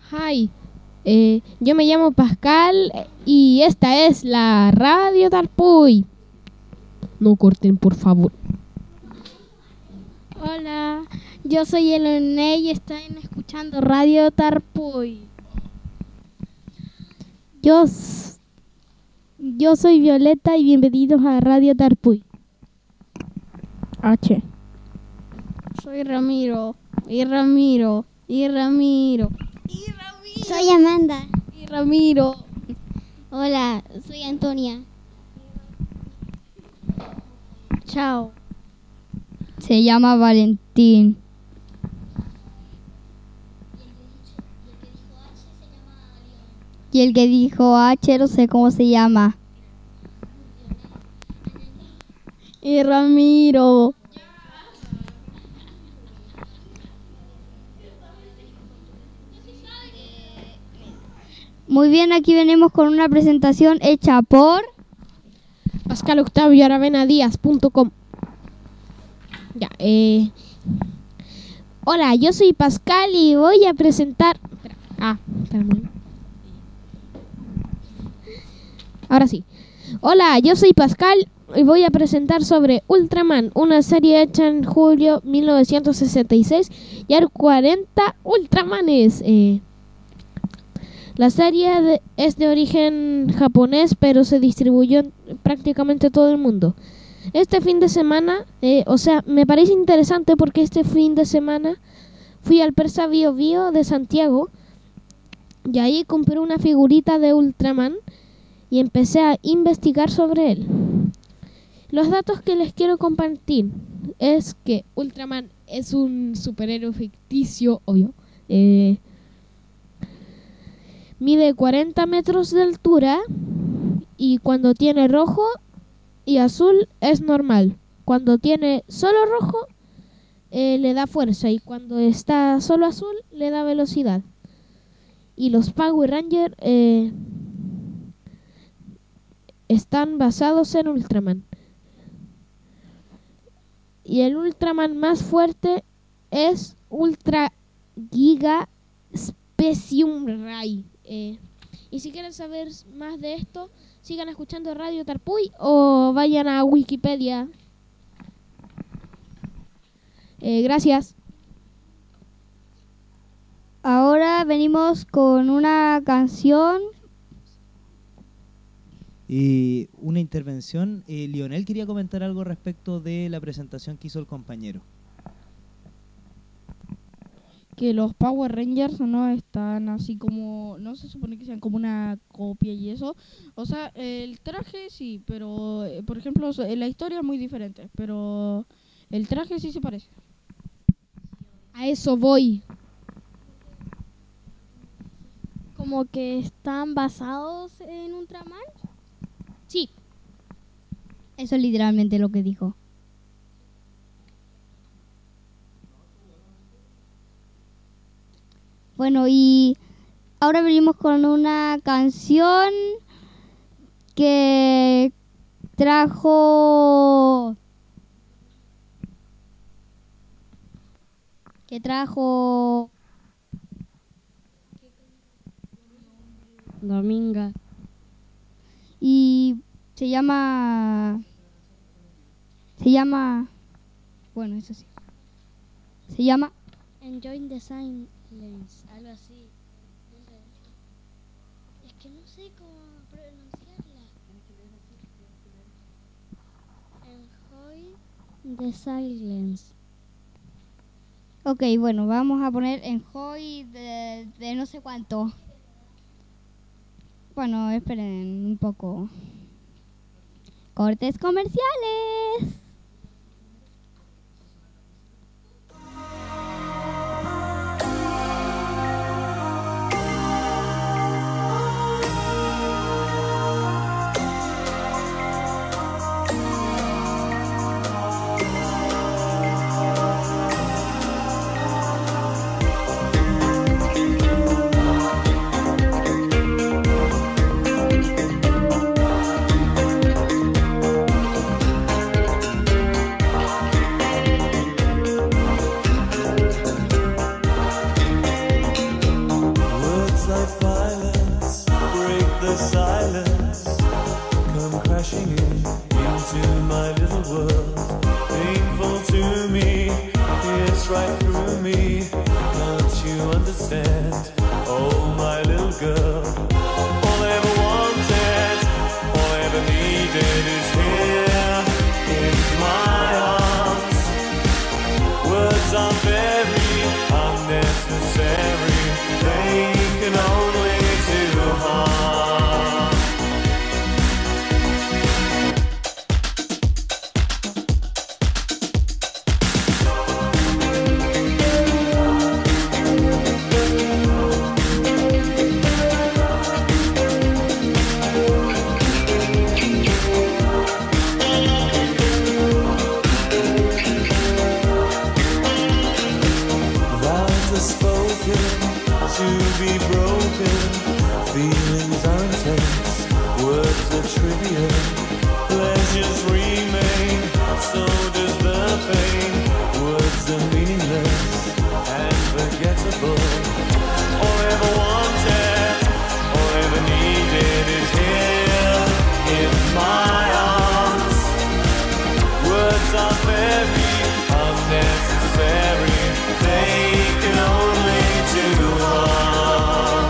Hi, yo me llamo Pascal y esta es la Radio Tarpuy. No corten, por favor. Hola, yo soy Elone y están escuchando Radio Tarpuy. Yo soy Violeta y bienvenidos a Radio Tarpuy. H. Soy Ramiro. Y Ramiro. Soy Amanda. Y Ramiro. Hola, soy Antonia. Chao. Se llama Valentín. Y el que dijo H no sé cómo se llama. Y Ramiro. Muy bien, aquí venimos con una presentación hecha por Pascal Octavio Aravena Díaz.com. Ya, Hola, yo soy Pascal y voy a presentar... espérame. Ahora sí. Hola, yo soy Pascal y voy a presentar sobre Ultraman, una serie hecha en julio 1966 y hay 40 Ultramanes. La serie es de origen japonés, pero se distribuyó en prácticamente todo el mundo. Este fin de semana, me parece interesante porque este fin de semana fui al Persa Bio Bio de Santiago y ahí compré una figurita de Ultraman y empecé a investigar sobre él. Los datos que les quiero compartir es que Ultraman es un superhéroe ficticio, obvio. Mide 40 metros de altura y cuando tiene rojo y azul es normal. Cuando tiene solo rojo le da fuerza y cuando está solo azul le da velocidad. Y los Power Rangers están basados en Ultraman. Y el Ultraman más fuerte es Ultra Giga Specium Ray. Y si quieren saber más de esto, sigan escuchando Radio Tarpuy o vayan a Wikipedia. Gracias. Ahora venimos con una canción. Y una intervención. Lionel quería comentar algo respecto de la presentación que hizo el compañero. Que los Power Rangers no están así como, no se supone que sean como una copia y eso. O sea, el traje sí, pero por ejemplo la historia es muy diferente, pero el traje sí se parece. A eso voy. Como que están basados en Ultraman. Sí. Eso es literalmente lo que dijo. Bueno, y ahora venimos con una canción que trajo Dominga. y se llama bueno, eso sí. Se llama Enjoy the Silence, algo así. Es que no sé cómo pronunciarla. Enjoy the Silence. Ok, bueno, vamos a poner Enjoy de no sé cuánto. Bueno, esperen un poco. Cortes comerciales. sunset. Oh, my little girl. All I ever wanted, all I ever needed is here in my arms. Words are very unnecessary. They can only do harm. Vows are spoken to be broken. Feelings are intense, words are trivial. Pleasures remain, so does the pain. Words are meaningless and forgettable. All I ever wanted, all I ever needed is here in my arms. Words are very unnecessary. They can only do harm.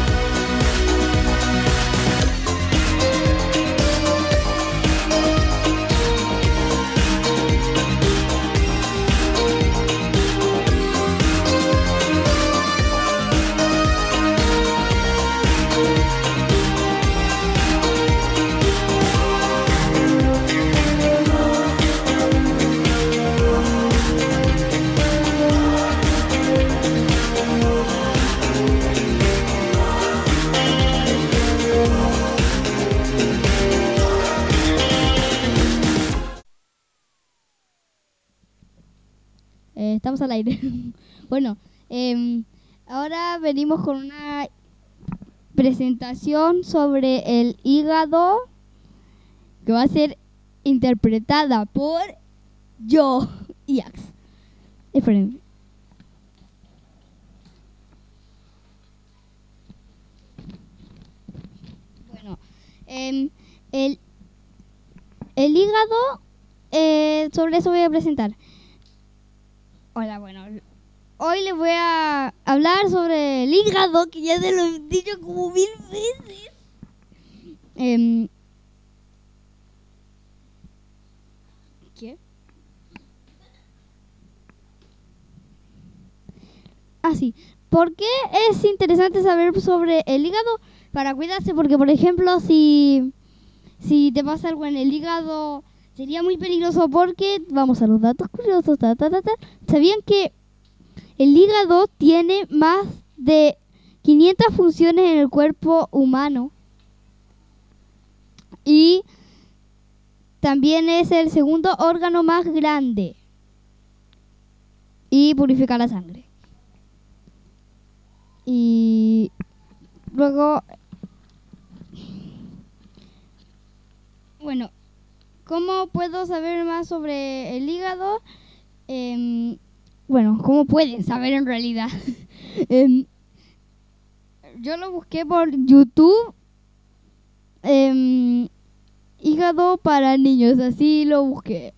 Estamos al aire. Bueno, ahora venimos con una presentación sobre el hígado que va a ser interpretada por yo y Ax. Esperen. Bueno, el hígado, sobre eso voy a presentar. Hola, bueno, hoy les voy a hablar sobre el hígado, que ya se lo he dicho como 1000 veces. ¿Qué? Ah, sí. ¿Por qué es interesante saber sobre el hígado? Para cuidarse, porque por ejemplo, si te pasa algo en el hígado, sería muy peligroso porque, vamos a los datos curiosos, ¿sabían que el hígado tiene más de 500 funciones en el cuerpo humano? Y también es el segundo órgano más grande. Y purifica la sangre. Y luego, bueno, ¿cómo puedo saber más sobre el hígado? Bueno, ¿cómo pueden saber en realidad? Yo lo busqué por YouTube. Hígado para niños, así lo busqué.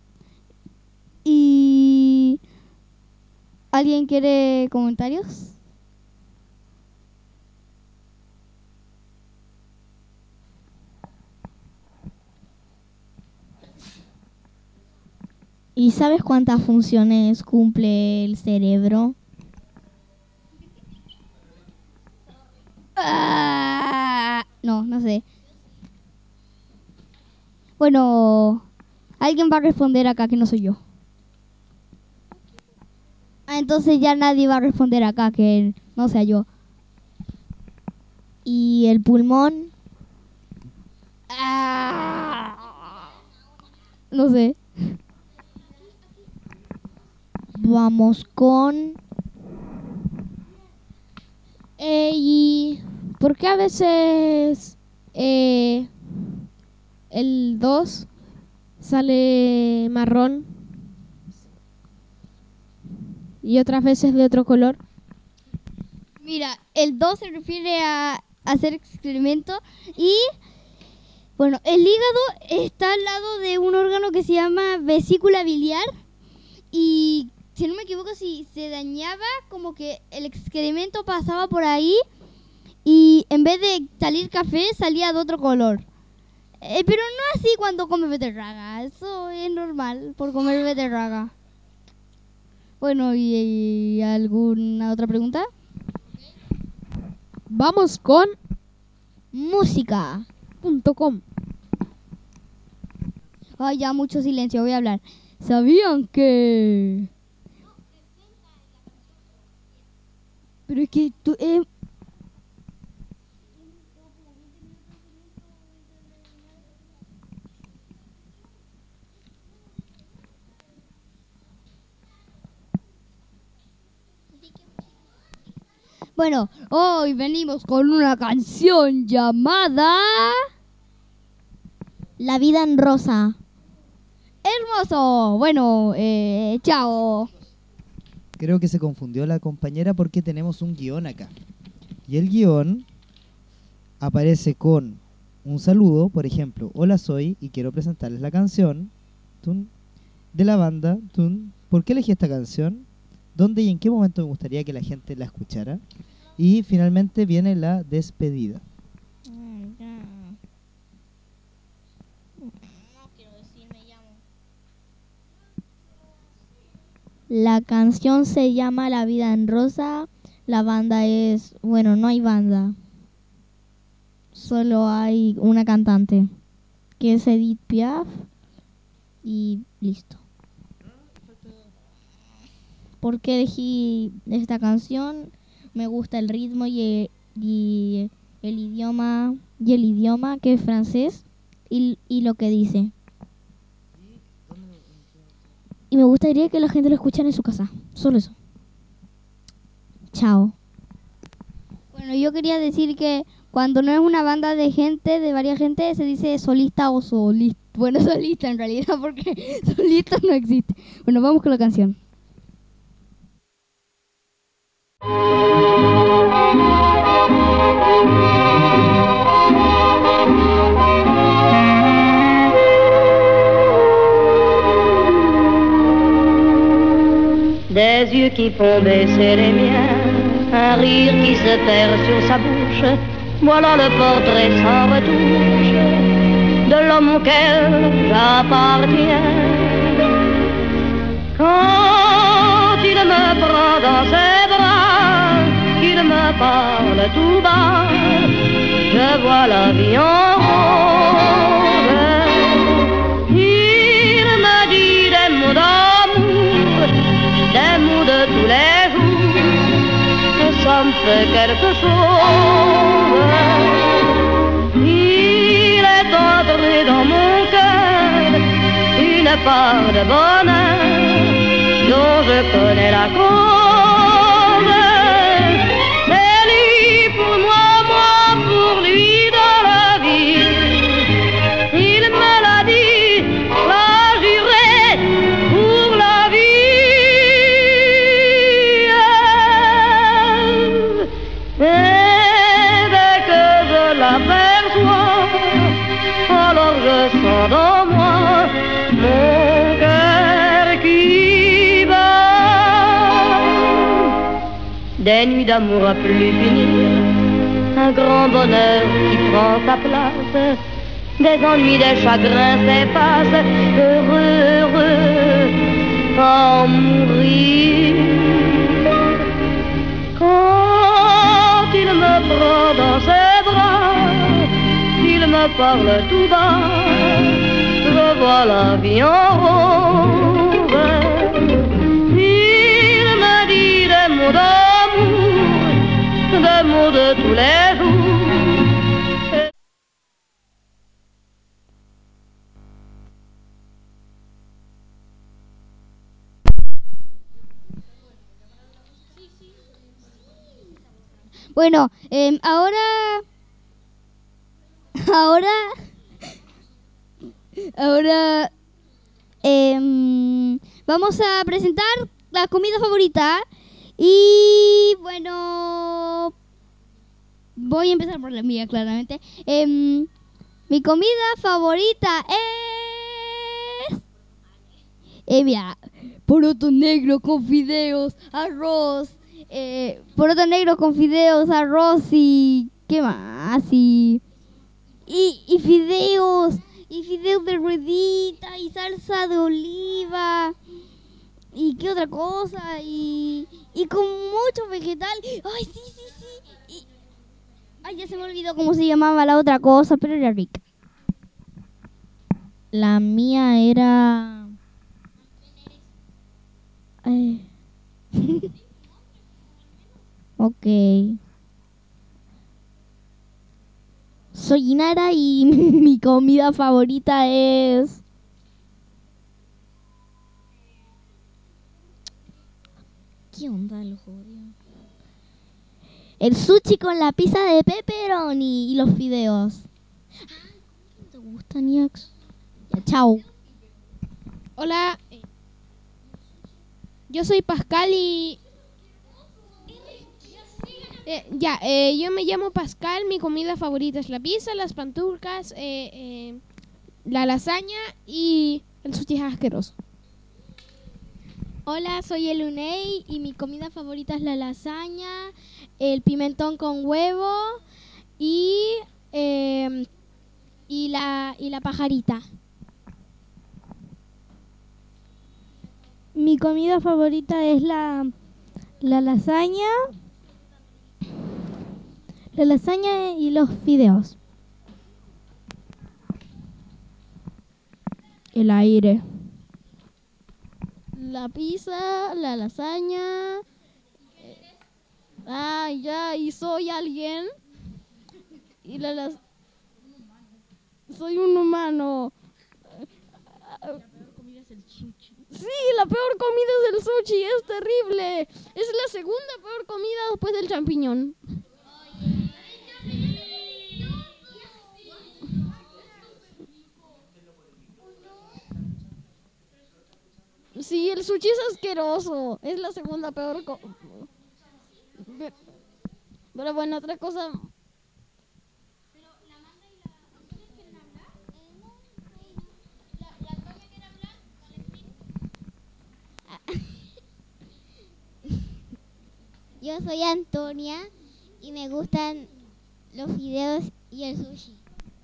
¿Y alguien quiere comentarios? ¿Y sabes cuántas funciones cumple el cerebro? No sé. Bueno, alguien va a responder acá que no soy yo. Entonces ya nadie va a responder acá que no sea yo. ¿Y el pulmón? No sé. Vamos con... ¿Y por qué a veces el 2 sale marrón y otras veces de otro color? Mira, el 2 se refiere a hacer excremento y, bueno, el hígado está al lado de un órgano que se llama vesícula biliar y si no me equivoco, si se dañaba, como que el excremento pasaba por ahí y en vez de salir café, salía de otro color. Pero no así cuando come beterraga. Eso es normal por comer beterraga. Bueno, ¿y alguna otra pregunta? Vamos con Música.com. Ay, ya mucho silencio, voy a hablar. ¿Sabían que...? Pero es que tú... Bueno, hoy venimos con una canción llamada La vida en rosa. Hermoso. Bueno, chao. Creo que se confundió la compañera porque tenemos un guión acá. Y el guión aparece con un saludo, por ejemplo, hola soy y quiero presentarles la canción tun, de la banda. Tun. ¿Por qué elegí esta canción? ¿Dónde y en qué momento me gustaría que la gente la escuchara? Y finalmente viene la despedida. La canción se llama La vida en rosa. La banda es... Bueno, no hay banda. Solo hay una cantante, que es Edith Piaf. Y listo. ¿Por qué elegí esta canción? Me gusta el ritmo y el idioma que es francés y lo que dice. Y me gustaría que la gente lo escuchara en su casa. Solo eso. Chao. Bueno, yo quería decir que cuando no es una banda de gente, de varias gente, se dice solista o solista. Bueno, solista en realidad, porque solista no existe. Bueno, vamos con la canción. Des yeux qui font baisser les miens, un rire qui se perd sur sa bouche, voilà le portrait sans retouche de l'homme auquel j'appartiens. Quand il me prend dans ses bras, qu'il me parle tout bas, je vois la vie en rose. Il me dit des mots d'amour, des mots de tous les jours, que ça me fait quelque chose. Il est entré dans mon cœur une part de bonheur dont je connais la cause. C'est lui pour moi, moi pour lui dans la vie. Il me l'a dit, l'a juré pour la vie. Et dès que je l'aperçois, alors je sens dans moi mon cœur qui bat. Des nuits d'amour à plus finir, un grand bonheur qui prend sa place, des ennuis, des chagrins s'effacent, heureux, heureux, à en mourir. Quand il me prend dans ses bras, il me parle tout bas, je vois la vie en rose. Il me dit des mots d'amour, des mots de tous les jours. Bueno, ahora vamos a presentar la comida favorita y bueno, voy a empezar por la mía claramente. Mi comida favorita Mira, poroto negro con fideos, arroz. Poroto negro con fideos, arroz y... ¿Qué más? Y fideos. Y fideos de ruedita y salsa de oliva. ¿Y qué otra cosa? Y con mucho vegetal. ¡Ay, sí! Ay, ya se me olvidó cómo se llamaba la otra cosa, pero era rica. La mía era... Ok. Soy Inara y mi comida favorita es... ¿Qué onda el jodido? El sushi con la pizza de pepperoni y los fideos. ¿No te gusta, Niax? Ya, chao. Hola, yo soy Pascal y... yo me llamo Pascal, mi comida favorita es la pizza, las panturcas, la lasaña y el sushi es asqueroso. Hola, soy Elunei y mi comida favorita es la lasaña, el pimentón con huevo y la pajarita. Mi comida favorita es la lasaña. La lasaña y los fideos. El aire. La pizza, la lasaña. Y soy alguien. Y soy un humano. Sí, la peor comida es el sushi, es terrible. Es la segunda peor comida después del champiñón. Sí, el sushi es asqueroso. Es la segunda peor Pero bueno, otra cosa. Yo soy Antonia y me gustan los fideos y el sushi.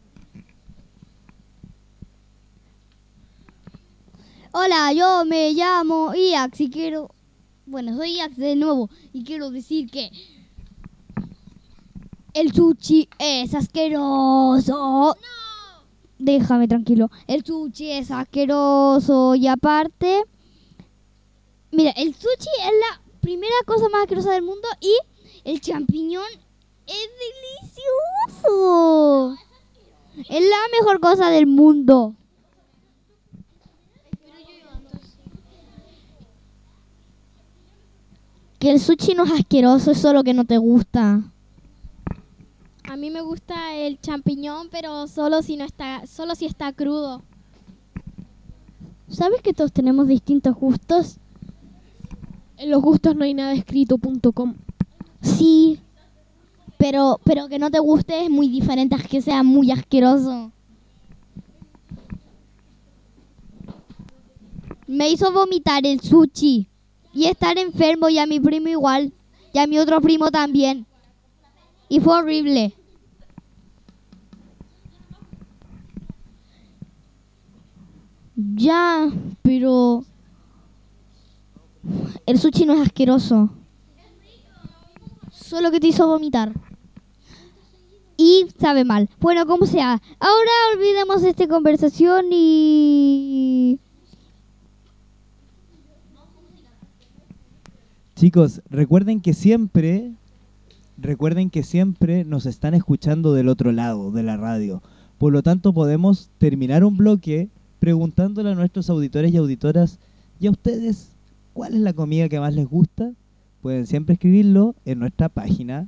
Hola, yo me llamo Iax y quiero... Bueno, soy Iax de nuevo y quiero decir que... El sushi es asqueroso. ¡No! Déjame tranquilo. El sushi es asqueroso y aparte... Mira, el sushi es la primera cosa más asquerosa del mundo y el champiñón es delicioso. Es la mejor cosa del mundo. Que el sushi no es asqueroso, es solo que no te gusta. A mí me gusta el champiñón, pero solo si está crudo. ¿Sabes que todos tenemos distintos gustos? En los gustos no hay nada escrito.com. Sí, pero que no te guste es muy diferente a que sea muy asqueroso. Me hizo vomitar el sushi y estar enfermo y a mi primo igual y a mi otro primo también. Y fue horrible. Ya, pero el sushi no es asqueroso. Solo que te hizo vomitar. Y sabe mal. Bueno, como sea. Ahora olvidemos esta conversación y... Chicos, recuerden que siempre nos están escuchando del otro lado de la radio. Por lo tanto, podemos terminar un bloque preguntándole a nuestros auditores y auditoras, ¿y a ustedes cuál es la comida que más les gusta? Pueden siempre escribirlo en nuestra página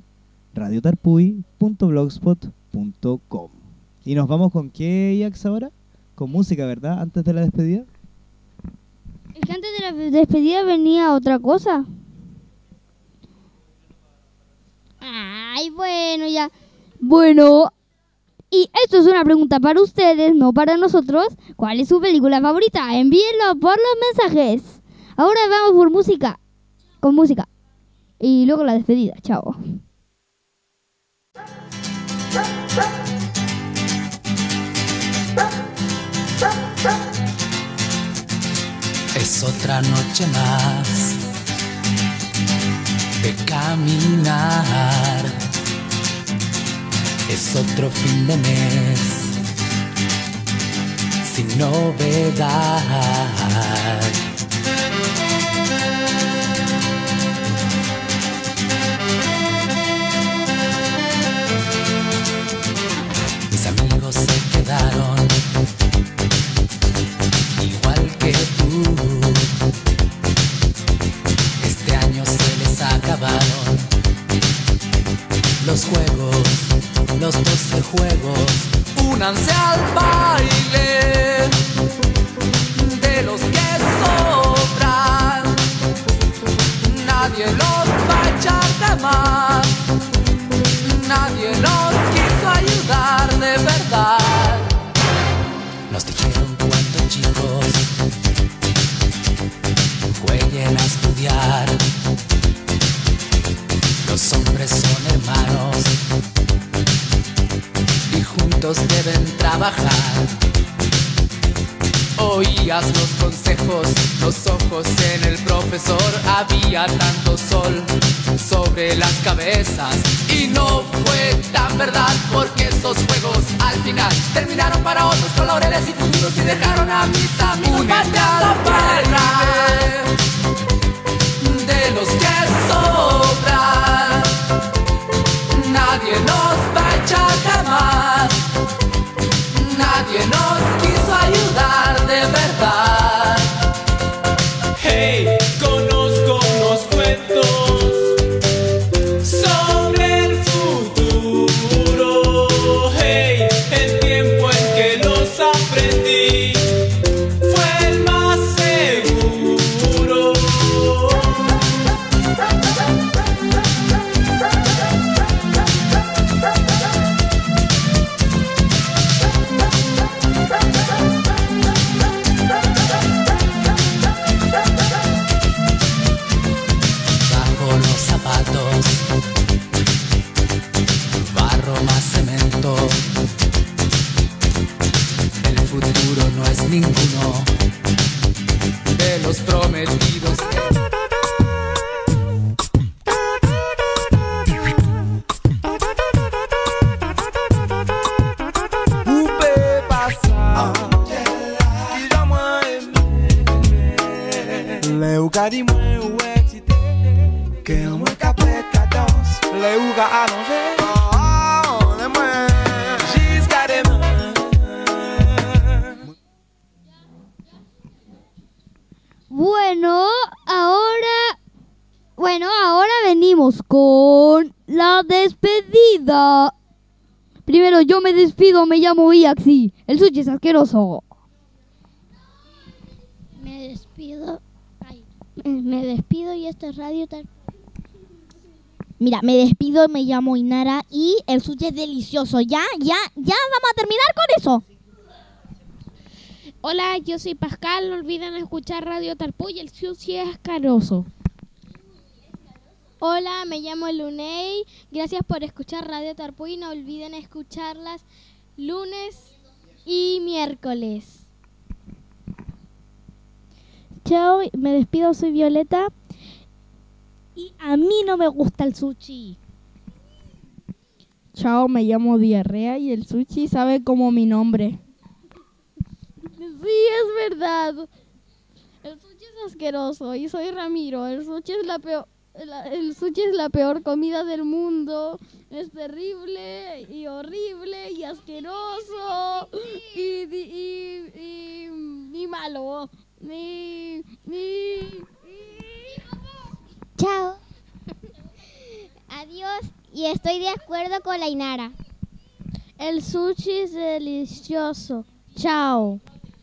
radiotarpuy.blogspot.com. ¿Y nos vamos con qué, Iax, ahora? Con música, ¿verdad? Antes de la despedida. Es que antes de la despedida venía otra cosa. Ay, bueno, ya. Bueno, Y esto es una pregunta para ustedes, no para nosotros. ¿Cuál es su película favorita? Envíenlo por los mensajes. Ahora vamos por música. Con música. Y luego la despedida. Chao. Es otra noche más de caminar. Es otro fin de mes sin novedad. Mis amigos se quedaron igual que tú. Este año se les acabaron los juegos, los 12 juegos. Únanse al baile de los que sobran. Nadie los va a echar de más. Nadie los quiso ayudar de verdad. Nos dijeron cuando chicos jueguen a estudiar. Los hombres son hermanos y juntos deben trabajar. Oías los consejos, los ojos en el profesor. Había tanto sol sobre las cabezas y no fue tan verdad, porque esos juegos al final terminaron para otros con laureles y futuros y dejaron a mis amigos. Únete a la baile de los que sobran. Nadie nos va a echar jamás. Nadie nos quiso ayudar de verdad. Hey, conozco unos cuentos sobre el futuro. Hey, el tiempo en que los aprendí fue el más seguro. Bajo los zapatos, barro más cemento. El futuro no es ninguno de los prometidos. Ou pe pasa Ki jan mwen eme Le ou ka di mwen ou excite Ke an mwen ka pet ka dans Le ou ka alonge Le mwen jiska deman Ahora venimos con la despedida. Primero yo me despido, me llamo Iaxi. El sushi es asqueroso. Me despido. Me despido y esto es Radio Tal. Mira, me despido, me llamo Inara y el sushi es delicioso. Ya vamos a terminar con eso. Hola, yo soy Pascal. No olviden escuchar Radio Tarpuy. El sushi es asqueroso. Hola, me llamo Luney. Gracias por escuchar Radio Tarpuy. No olviden escucharlas lunes y miércoles. Chao, me despido. Soy Violeta. Y a mí no me gusta el sushi. Chao, me llamo Diarrea y el sushi sabe como mi nombre. Sí, es verdad. El sushi es asqueroso y soy Ramiro. El sushi es la peor. El sushi es la peor comida del mundo. Es terrible y horrible y asqueroso y malo. Chao. Adiós. Y estoy de acuerdo con la Inara. El sushi es delicioso. Chao.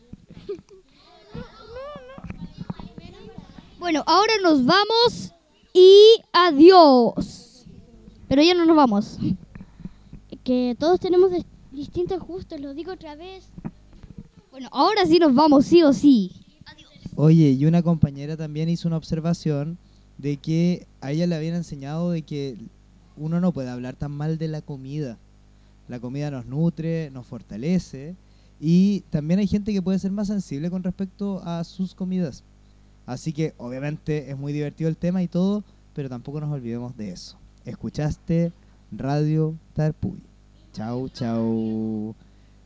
Bueno, ahora nos vamos y adiós. Pero ya no nos vamos. Que todos tenemos distintos gustos, lo digo otra vez. Bueno, ahora sí nos vamos, sí o sí. Oye, y una compañera también hizo una observación de que a ella le habían enseñado de que uno no puede hablar tan mal de la comida. La comida nos nutre, nos fortalece, y también hay gente que puede ser más sensible con respecto a sus comidas. Así que obviamente es muy divertido el tema y todo, pero tampoco nos olvidemos de eso. Escuchaste Radio Tarpuy. Chau, chau.